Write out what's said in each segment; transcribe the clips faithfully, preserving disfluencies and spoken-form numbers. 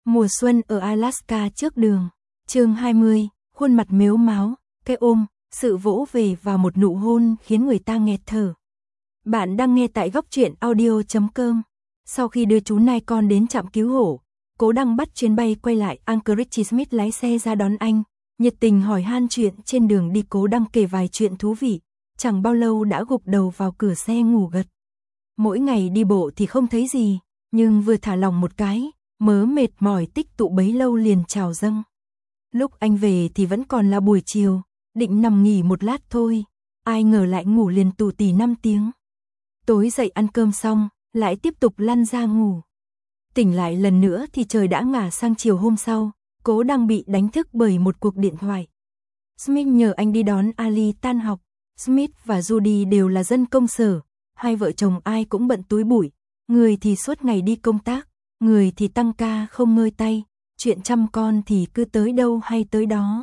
Mùa xuân ở Alaska trước đường. Chương hai mươi, khuôn mặt mếu máo, cái ôm, sự vỗ về và một nụ hôn khiến người ta nghẹt thở. Bạn đang nghe tại góc truyện audio chấm com. Sau khi đưa chú nai con đến trạm cứu hộ, Cố Đăng bắt chuyến bay quay lại Anchorage. Smith lái xe ra đón anh, nhiệt tình hỏi han chuyện trên đường đi. Cố Đăng kể vài chuyện thú vị, chẳng bao lâu đã gục đầu vào cửa xe ngủ gật. Mỗi ngày đi bộ thì không thấy gì, nhưng vừa thả lỏng một cái, mớ mệt mỏi tích tụ bấy lâu liền trào dâng. Lúc anh về thì vẫn còn là buổi chiều, định nằm nghỉ một lát thôi, ai ngờ lại ngủ liền tù tì năm tiếng. Tối dậy ăn cơm xong, lại tiếp tục lăn ra ngủ. Tỉnh lại lần nữa thì trời đã ngả sang chiều hôm sau, Cố Đăng bị đánh thức bởi một cuộc điện thoại. Smith nhờ anh đi đón Ali tan học. Smith và Judy đều là dân công sở, hai vợ chồng ai cũng bận túi bụi, người thì suốt ngày đi công tác, người thì tăng ca không ngơi tay, chuyện chăm con thì cứ tới đâu hay tới đó.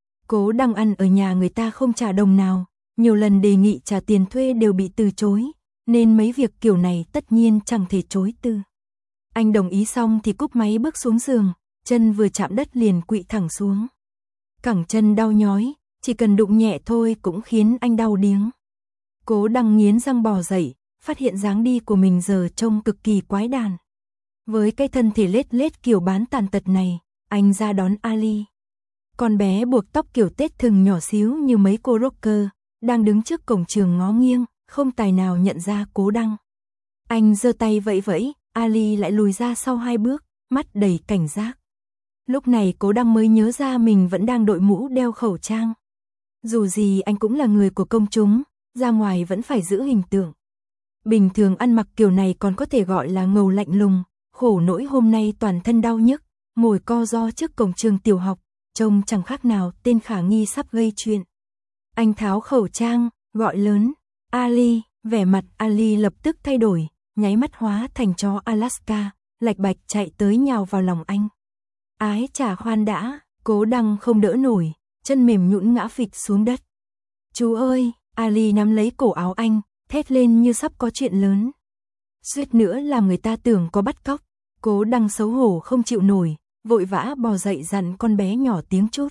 Cố Đăng ăn ở nhà người ta không trả đồng nào, nhiều lần đề nghị trả tiền thuê đều bị từ chối, nên mấy việc kiểu này tất nhiên chẳng thể chối từ. Anh đồng ý xong thì cúp máy bước xuống giường, chân vừa chạm đất liền quỵ thẳng xuống. Cẳng chân đau nhói, chỉ cần đụng nhẹ thôi cũng khiến anh đau điếng. Cố Đăng nghiến răng bò dậy, phát hiện dáng đi của mình giờ trông cực kỳ quái đản. Với cái thân thể lết lết kiểu bán tàn tật này, anh ra đón Ali. Con bé buộc tóc kiểu tết thừng nhỏ xíu như mấy cô rocker, đang đứng trước cổng trường ngó nghiêng, không tài nào nhận ra Cố Đăng. Anh giơ tay vẫy vẫy, Ali lại lùi ra sau hai bước, mắt đầy cảnh giác. Lúc này Cố Đăng mới nhớ ra mình vẫn đang đội mũ đeo khẩu trang. Dù gì anh cũng là người của công chúng, ra ngoài vẫn phải giữ hình tượng. Bình thường ăn mặc kiểu này còn có thể gọi là ngầu lạnh lùng, khổ nỗi hôm nay toàn thân đau nhức, ngồi co ro trước cổng trường tiểu học, trông chẳng khác nào tên khả nghi sắp gây chuyện. Anh tháo khẩu trang, gọi lớn, Ali, vẻ mặt Ali lập tức thay đổi, nháy mắt hóa thành chó Alaska, lạch bạch chạy tới nhào vào lòng anh. Ái chà khoan đã, Cố Đăng không đỡ nổi, chân mềm nhũn ngã phịch xuống đất. Chú ơi, Ali nắm lấy cổ áo anh, thét lên như sắp có chuyện lớn. Suýt nữa làm người ta tưởng có bắt cóc. Cố Đăng xấu hổ không chịu nổi, vội vã bò dậy dặn con bé nhỏ tiếng chút.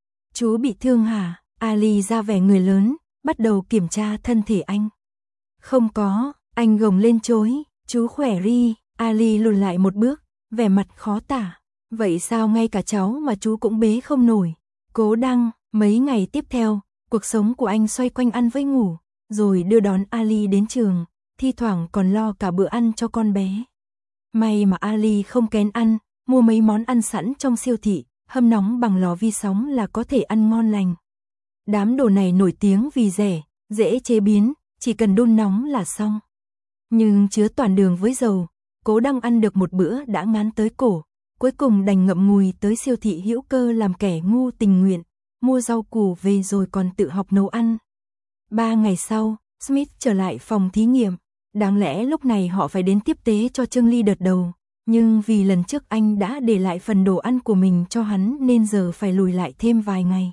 Chú bị thương hả? Ali ra vẻ người lớn, bắt đầu kiểm tra thân thể anh. Không có, anh gồng lên chối, chú khỏe ri. Ali lùi lại một bước, vẻ mặt khó tả. Vậy sao ngay cả cháu mà chú cũng bế không nổi? Cố Đăng, mấy ngày tiếp theo, cuộc sống của anh xoay quanh ăn với ngủ, rồi đưa đón Ali đến trường, thi thoảng còn lo cả bữa ăn cho con bé. May mà Ali không kén ăn, mua mấy món ăn sẵn trong siêu thị, hâm nóng bằng lò vi sóng là có thể ăn ngon lành. Đám đồ này nổi tiếng vì rẻ, dễ chế biến, chỉ cần đun nóng là xong. Nhưng chứa toàn đường với dầu, Cố Đăng ăn được một bữa đã ngán tới cổ, cuối cùng đành ngậm ngùi tới siêu thị hữu cơ làm kẻ ngu tình nguyện, mua rau củ về rồi còn tự học nấu ăn. Ba ngày sau, Smith trở lại phòng thí nghiệm. Đáng lẽ lúc này họ phải đến tiếp tế cho Trương Ly đợt đầu, nhưng vì lần trước anh đã để lại phần đồ ăn của mình cho hắn nên giờ phải lùi lại thêm vài ngày.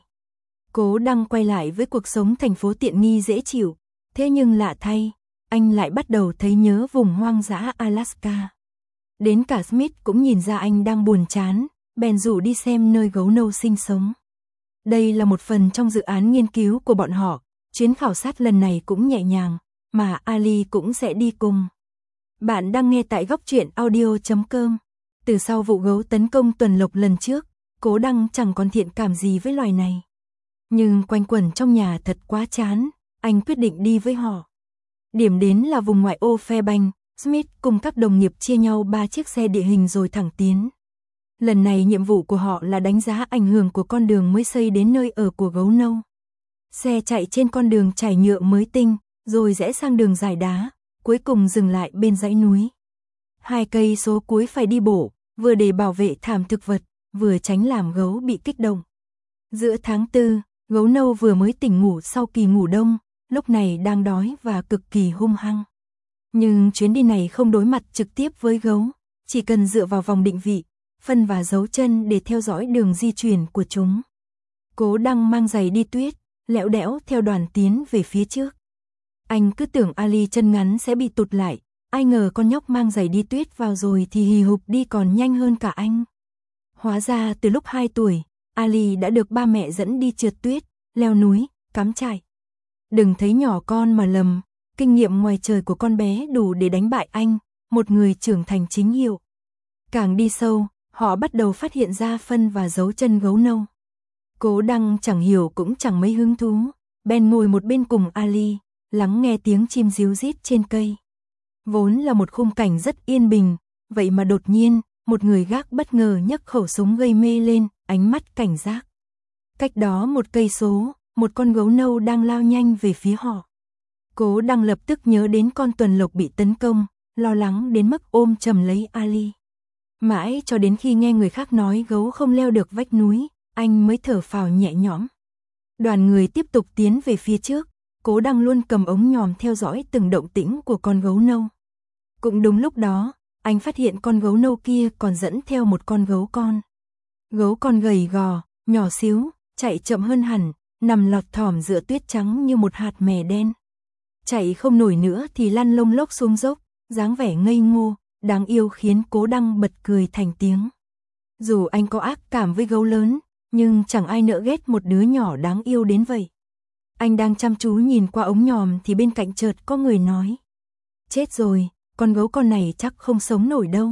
Cố Đăng quay lại với cuộc sống thành phố tiện nghi dễ chịu, thế nhưng lạ thay, anh lại bắt đầu thấy nhớ vùng hoang dã Alaska. Đến cả Smith cũng nhìn ra anh đang buồn chán, bèn rủ đi xem nơi gấu nâu sinh sống. Đây là một phần trong dự án nghiên cứu của bọn họ, chuyến khảo sát lần này cũng nhẹ nhàng, mà Ali cũng sẽ đi cùng. Bạn đang nghe tại góc truyện audio chấm com. Từ sau vụ gấu tấn công tuần lộc lần trước, Cố Đăng chẳng còn thiện cảm gì với loài này. Nhưng quanh quẩn trong nhà thật quá chán, anh quyết định đi với họ. Điểm đến là vùng ngoại ô Fairbanks, Smith cùng các đồng nghiệp chia nhau ba chiếc xe địa hình rồi thẳng tiến. Lần này nhiệm vụ của họ là đánh giá ảnh hưởng của con đường mới xây đến nơi ở của gấu nâu. Xe chạy trên con đường trải nhựa mới tinh, rồi rẽ sang đường dài đá, cuối cùng dừng lại bên dãy núi. Hai cây số cuối phải đi bộ, vừa để bảo vệ thảm thực vật, vừa tránh làm gấu bị kích động. Giữa tháng tư, gấu nâu vừa mới tỉnh ngủ sau kỳ ngủ đông, lúc này đang đói và cực kỳ hung hăng. Nhưng chuyến đi này không đối mặt trực tiếp với gấu, chỉ cần dựa vào vòng định vị, phân và dấu chân để theo dõi đường di chuyển của chúng. Cố Đăng mang giày đi tuyết, lẽo đẽo theo đoàn tiến về phía trước. Anh cứ tưởng Ali chân ngắn sẽ bị tụt lại, ai ngờ con nhóc mang giày đi tuyết vào rồi thì hì hục đi còn nhanh hơn cả anh. Hóa ra từ lúc hai tuổi, Ali đã được ba mẹ dẫn đi trượt tuyết, leo núi, cắm trại. Đừng thấy nhỏ con mà lầm, kinh nghiệm ngoài trời của con bé đủ để đánh bại anh, một người trưởng thành chính hiệu. Càng đi sâu, họ bắt đầu phát hiện ra phân và dấu chân gấu nâu. Cố Đăng chẳng hiểu cũng chẳng mấy hứng thú, bèn ngồi một bên cùng Ali, lắng nghe tiếng chim ríu rít trên cây. Vốn là một khung cảnh rất yên bình, vậy mà đột nhiên, một người gác bất ngờ nhấc khẩu súng gây mê lên, ánh mắt cảnh giác. Cách đó một cây số, một con gấu nâu đang lao nhanh về phía họ. Cố Đăng lập tức nhớ đến con tuần lộc bị tấn công, lo lắng đến mức ôm chầm lấy Ali. Mãi cho đến khi nghe người khác nói gấu không leo được vách núi, anh mới thở phào nhẹ nhõm. Đoàn người tiếp tục tiến về phía trước, Cố Đăng luôn cầm ống nhòm theo dõi từng động tĩnh của con gấu nâu. Cũng đúng lúc đó, anh phát hiện con gấu nâu kia còn dẫn theo một con gấu con. Gấu con gầy gò, nhỏ xíu, chạy chậm hơn hẳn, nằm lọt thỏm giữa tuyết trắng như một hạt mè đen. Chạy không nổi nữa thì lăn lông lốc xuống dốc, dáng vẻ ngây ngô, đáng yêu khiến Cố Đăng bật cười thành tiếng. Dù anh có ác cảm với gấu lớn, nhưng chẳng ai nỡ ghét một đứa nhỏ đáng yêu đến vậy. Anh đang chăm chú nhìn qua ống nhòm thì bên cạnh chợt có người nói. Chết rồi, con gấu con này chắc không sống nổi đâu.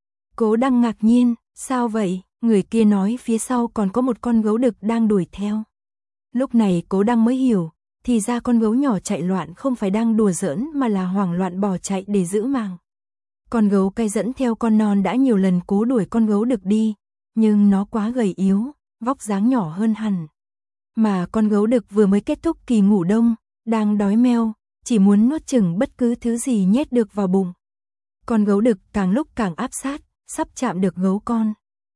Cố Đăng ngạc nhiên, sao vậy? Người kia nói phía sau còn có một con gấu đực đang đuổi theo. Lúc này Cố Đăng mới hiểu, thì ra con gấu nhỏ chạy loạn không phải đang đùa giỡn mà là hoảng loạn bỏ chạy để giữ mạng. Con gấu cái dẫn theo con non đã nhiều lần cố đuổi con gấu đực đi, nhưng nó quá gầy yếu, vóc dáng nhỏ hơn hẳn. Mà con gấu đực vừa mới kết thúc kỳ ngủ đông, đang đói meo, chỉ muốn nuốt chửng bất cứ thứ gì nhét được vào bụng. Con gấu đực càng lúc càng áp sát, sắp chạm được gấu con.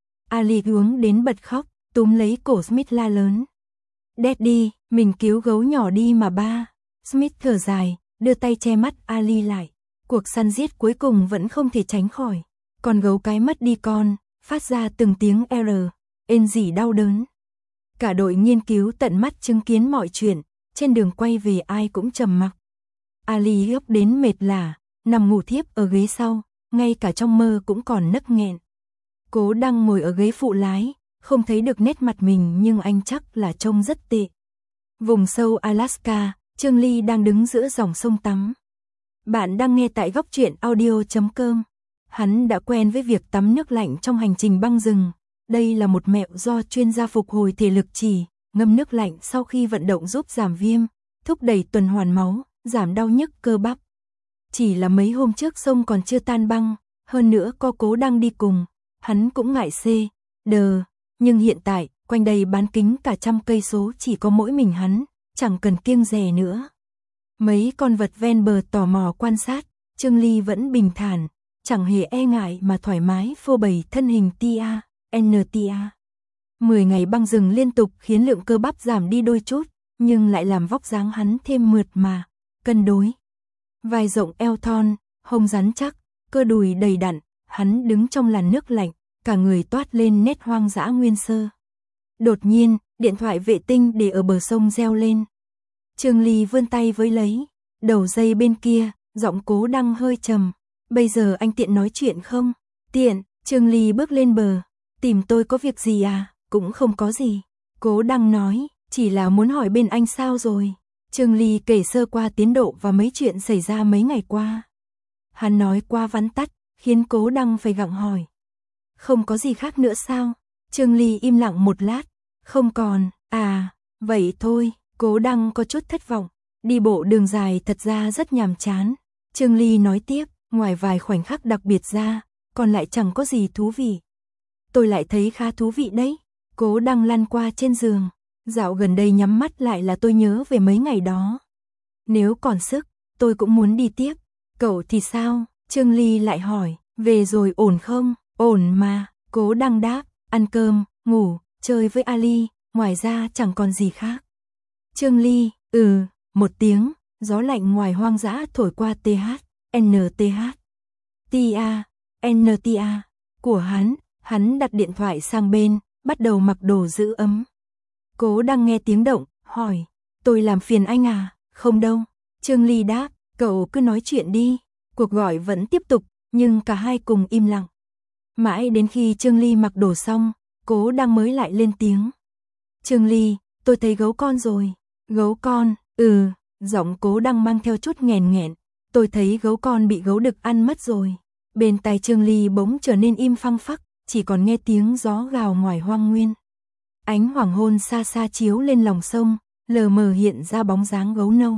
Ali uống đến bật khóc, túm lấy cổ Smith la lớn. Daddy, mình cứu gấu nhỏ đi mà ba. Smith thở dài, đưa tay che mắt Ali lại. Cuộc săn giết cuối cùng vẫn không thể tránh khỏi. Con gấu cái mất đi con, phát ra từng tiếng R, ên rỉ đau đớn. Cả đội nghiên cứu tận mắt chứng kiến mọi chuyện, trên đường quay về ai cũng trầm mặc. Ali gấp đến mệt lả, nằm ngủ thiếp ở ghế sau, ngay cả trong mơ cũng còn nấc nghẹn. Cố Đăng ngồi ở ghế phụ lái, không thấy được nét mặt mình nhưng anh chắc là trông rất tệ. Vùng sâu Alaska, Trương Ly đang đứng giữa dòng sông tắm. Bạn đang nghe tại góc truyện audio chấm com. Hắn đã quen với việc tắm nước lạnh trong hành trình băng rừng. Đây là một mẹo do chuyên gia phục hồi thể lực chỉ, ngâm nước lạnh sau khi vận động giúp giảm viêm, thúc đẩy tuần hoàn máu, giảm đau nhức cơ bắp. Chỉ là mấy hôm trước sông còn chưa tan băng, hơn nữa có Cố Đăng đi cùng, hắn cũng ngại xê, đờ, nhưng hiện tại, quanh đây bán kính cả trăm cây số chỉ có mỗi mình hắn, chẳng cần kiêng dè nữa. Mấy con vật ven bờ tò mò quan sát, Trương Ly vẫn bình thản, chẳng hề e ngại mà thoải mái phô bày thân hình tia, en tê a. Mười ngày băng rừng liên tục khiến lượng cơ bắp giảm đi đôi chút, nhưng lại làm vóc dáng hắn thêm mượt mà, cân đối. Vai rộng eo thon, hông rắn chắc, cơ đùi đầy đặn, hắn đứng trong làn nước lạnh, cả người toát lên nét hoang dã nguyên sơ. Đột nhiên, điện thoại vệ tinh để ở bờ sông reo lên. Trương Ly vươn tay với lấy, đầu dây bên kia, giọng Cố Đăng hơi trầm. Bây giờ anh tiện nói chuyện không? Tiện, Trương Ly bước lên bờ. Tìm tôi có việc gì à? Cũng không có gì. Cố Đăng nói, chỉ là muốn hỏi bên anh sao rồi. Trương Ly kể sơ qua tiến độ và mấy chuyện xảy ra mấy ngày qua. Hắn nói qua vắn tắt, khiến Cố Đăng phải gặng hỏi. Không có gì khác nữa sao? Trương Ly im lặng một lát. Không còn, à, vậy thôi. Cố Đăng có chút thất vọng. Đi bộ đường dài thật ra rất nhàm chán. Trương Ly nói tiếp, ngoài vài khoảnh khắc đặc biệt ra, còn lại chẳng có gì thú vị. Tôi lại thấy khá thú vị đấy. Cố Đăng lăn qua trên giường. Dạo gần đây nhắm mắt lại là tôi nhớ về mấy ngày đó. Nếu còn sức, tôi cũng muốn đi tiếp. Cậu thì sao? Trương Ly lại hỏi, về rồi ổn không? Ổn mà. Cố Đăng đáp, ăn cơm, ngủ, chơi với Ali, ngoài ra chẳng còn gì khác. Trương Ly, ừ, một tiếng, gió lạnh ngoài hoang dã thổi qua th, nth, tia, nta, của hắn, hắn đặt điện thoại sang bên, bắt đầu mặc đồ giữ ấm. Cố Đăng nghe tiếng động, hỏi, tôi làm phiền anh à? Không đâu. Trương Ly đáp, cậu cứ nói chuyện đi. Cuộc gọi vẫn tiếp tục, nhưng cả hai cùng im lặng. Mãi đến khi Trương Ly mặc đồ xong, Cố Đăng mới lại lên tiếng. Trương Ly, tôi thấy gấu con rồi. Gấu con, ừ, giọng Cố Đăng mang theo chút nghèn nghẹn. Tôi thấy gấu con bị gấu đực ăn mất rồi. Bên tai Trương Ly bỗng trở nên im phăng phắc, chỉ còn nghe tiếng gió gào ngoài hoang nguyên. Ánh hoàng hôn xa xa chiếu lên lòng sông, lờ mờ hiện ra bóng dáng gấu nâu.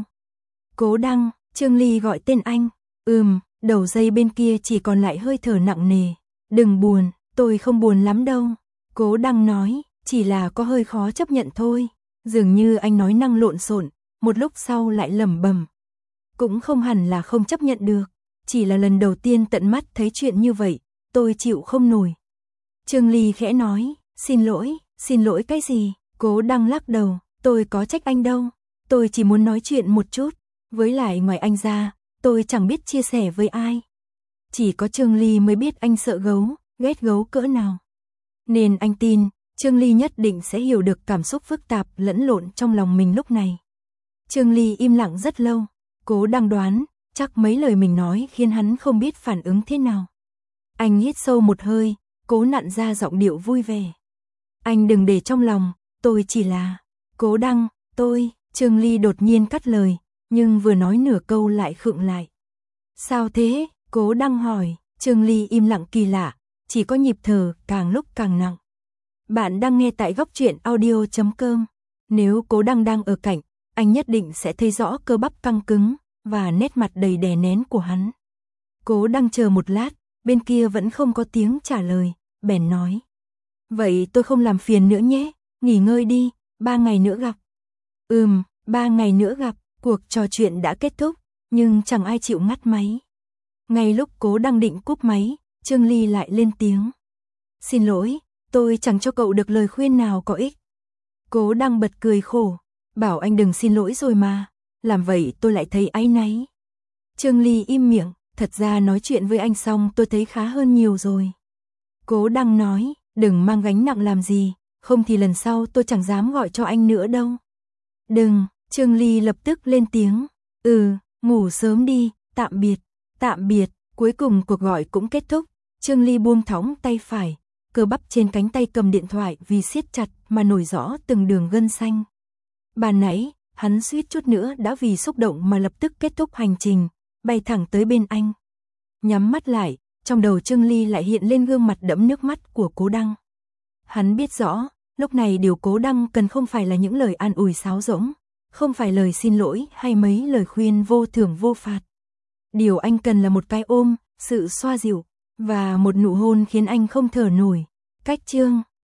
Cố Đăng, Trương Ly gọi tên anh. Ừm, đầu dây bên kia chỉ còn lại hơi thở nặng nề. Đừng buồn, tôi không buồn lắm đâu. Cố Đăng nói, chỉ là có hơi khó chấp nhận thôi. Dường như anh nói năng lộn xộn, một lúc sau lại lẩm bẩm. Cũng không hẳn là không chấp nhận được, chỉ là lần đầu tiên tận mắt thấy chuyện như vậy, tôi chịu không nổi. Trương Ly khẽ nói, xin lỗi, xin lỗi cái gì? Cố Đăng lắc đầu, tôi có trách anh đâu, tôi chỉ muốn nói chuyện một chút, với lại ngoài anh ra, tôi chẳng biết chia sẻ với ai. Chỉ có Trương Ly mới biết anh sợ gấu, ghét gấu cỡ nào. Nên anh tin, Trương Ly nhất định sẽ hiểu được cảm xúc phức tạp lẫn lộn trong lòng mình lúc này. Trương Ly im lặng rất lâu, Cố Đăng đoán, chắc mấy lời mình nói khiến hắn không biết phản ứng thế nào. Anh hít sâu một hơi, cố nặn ra giọng điệu vui vẻ. Anh đừng để trong lòng, tôi chỉ là... Cố Đăng, tôi... Trương Ly đột nhiên cắt lời, nhưng vừa nói nửa câu lại khựng lại. Sao thế? Cố Đăng hỏi. Trương Ly im lặng kỳ lạ, chỉ có nhịp thở càng lúc càng nặng. Bạn đang nghe tại góc truyện audio chấm com. Nếu Cố Đăng đang ở cạnh, anh nhất định sẽ thấy rõ cơ bắp căng cứng và nét mặt đầy đè nén của hắn. Cố Đăng chờ một lát, bên kia vẫn không có tiếng trả lời, bèn nói. Vậy tôi không làm phiền nữa nhé, nghỉ ngơi đi, ba ngày nữa gặp. Ừm, ba ngày nữa gặp, cuộc trò chuyện đã kết thúc, nhưng chẳng ai chịu ngắt máy. Ngay lúc Cố Đăng định cúp máy, Trương Ly lại lên tiếng. Xin lỗi, tôi chẳng cho cậu được lời khuyên nào có ích. Cố Đăng bật cười khổ, bảo anh đừng xin lỗi rồi mà, làm vậy tôi lại thấy áy náy. Trương Ly im miệng, thật ra nói chuyện với anh xong tôi thấy khá hơn nhiều rồi. Cố Đăng nói, đừng mang gánh nặng làm gì, không thì lần sau tôi chẳng dám gọi cho anh nữa đâu. Đừng, Trương Ly lập tức lên tiếng, ừ, ngủ sớm đi, tạm biệt, tạm biệt, cuối cùng cuộc gọi cũng kết thúc, Trương Ly buông thõng tay phải, cơ bắp trên cánh tay cầm điện thoại vì siết chặt mà nổi rõ từng đường gân xanh. Ban nãy, hắn suýt chút nữa đã vì xúc động mà lập tức kết thúc hành trình, bay thẳng tới bên anh. Nhắm mắt lại, trong đầu Trương Ly lại hiện lên gương mặt đẫm nước mắt của Cố Đăng. Hắn biết rõ, lúc này điều Cố Đăng cần không phải là những lời an ủi sáo rỗng, không phải lời xin lỗi hay mấy lời khuyên vô thưởng vô phạt. Điều anh cần là một cái ôm, sự xoa dịu, và một nụ hôn khiến anh không thở nổi. Cách chương